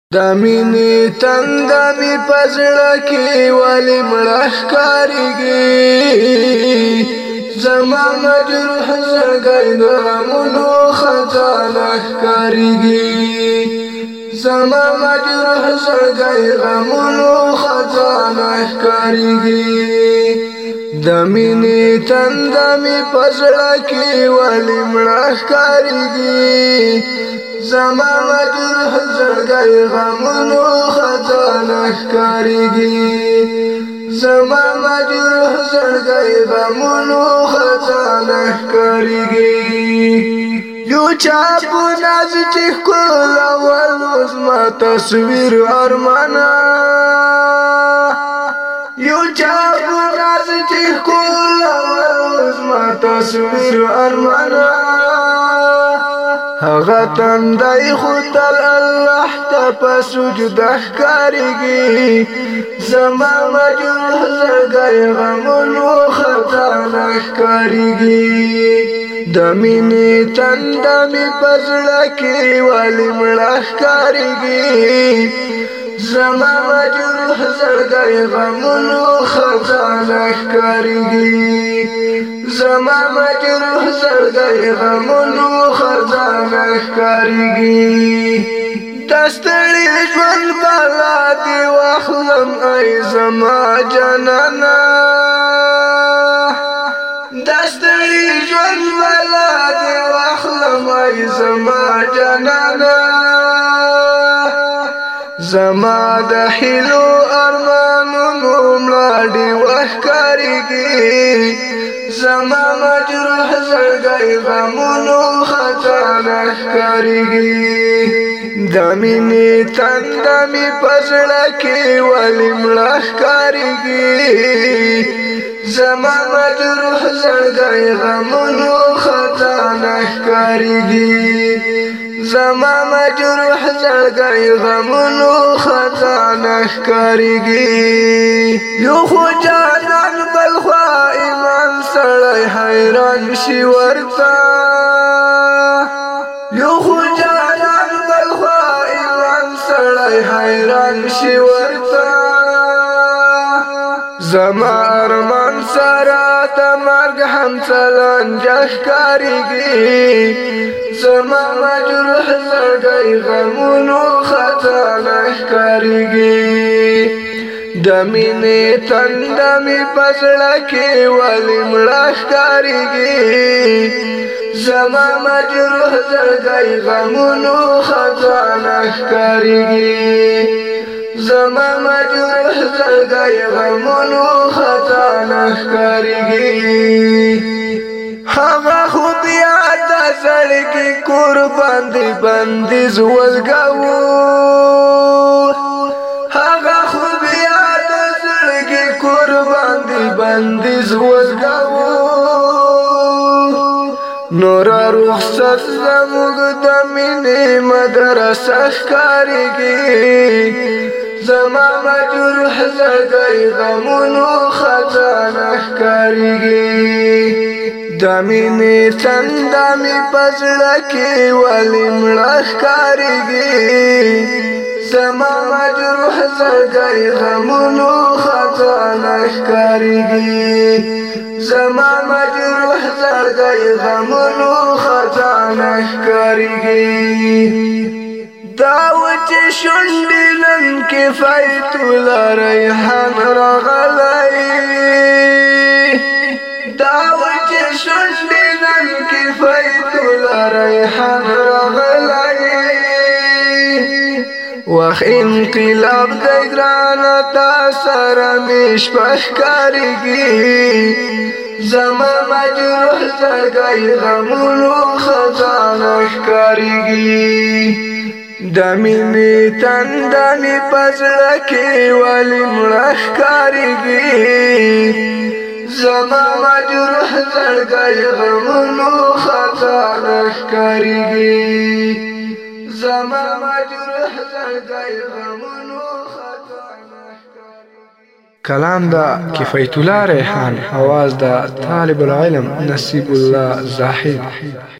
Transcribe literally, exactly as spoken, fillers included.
د مینې تنده مې په زړه کې ولې مړه ښکارېږي زما مجروح زړګی د غمونو خزانه ښکارېږي زما مجروح زړګی غمونو خزانه ښکارېږي د مینې تنده مې په زړه کې ولې مړه ښکارېږي زما مجروح زړګی غمونو خزانه ښکارېږي زما مجروح زړګی غمونو خزانه ښکارېږي یو چا په ناز چې ښکلول زما تصویر ارمانه یو چا په ناز چې ښکلول زما تصویر ارمانه هغه تندی خو تر الله ته په سجده ښکارېږي زما مجروح زړګی غمونو خزانه ښکارېږي د مینې تنده مې په زړه کې ولې مړه ښکارېږي زما مجروح زړګی غمونو خزانه ښکارېږي زما مجروح زړګی غمونو خزانه ښکارېږي د ستړي ژوند بلا دې واخلم ای زما جانانه د ستړي ژوند بلا دې واخلم ای زما جانانه زما د هیلو ارمانونو مړه ډېوه ښکارېږي زما مجروح زړګی غمونو خزانه ښکارېږي د مینې تنده مې په زړه کې ولې مړه ښکارېږي زما مجروح زړګی غمونو خزانه ښکارېږي زما مجروح زړګی غمونو خزانه ښکارېږي یو خو جانان بل خوا ایمان سړی حیران شي ورته یو خو جانان بل خوا ایمان سړی حیران شي ورته زما ارمان سره د مرګ هم چلنجه ښکارېږي زما مجروح زړګی غمونو خزانه ښکارېږي د مینې تنده مې په زړه کې ولې مړه ښکارېږي زما مجروح زړګی غمونو خزانه ښکارېږي زما مجروح زړګی غمونو خزانه ښکارېږي هغه خو بیا د زړګي قربان دی بندیز ولګاوه هغه خو بیا د زړګي قربان دی بندیز ولګاوه نور رخصت زموږ د مینې مدرسه ښکارېږي زما مجروح زړګی غمونو خزانه ښکارېږي د مینې تنده مې په زړه کې ولې مړه ښکارېږي زما مجروح زړګی غمونو خزانه ښکارېږي زما مجروح زړګی غمونو خزانه ښکارېږي دا و چې شونډې نن کې فیت الله ریحان راغلی دا و چې شونډې نن کې فیت الله ریحان راغلی وخت انقلاب دی ګرانه تا سره مې شپه ښکارېږي زما مجروح زړګی غمونو خزانه ښکارېږي د مینې تنده مې په زړه کې ولې مړه ښکارېږي زما مجروح زړګی غمونو خزانه ښکارېږي زما مجروح زړګی غمونو خزانه ښکارېږي کلام دا کفایت الله ریحان، आवाज دا طالب العلم نصیب الله زاهد.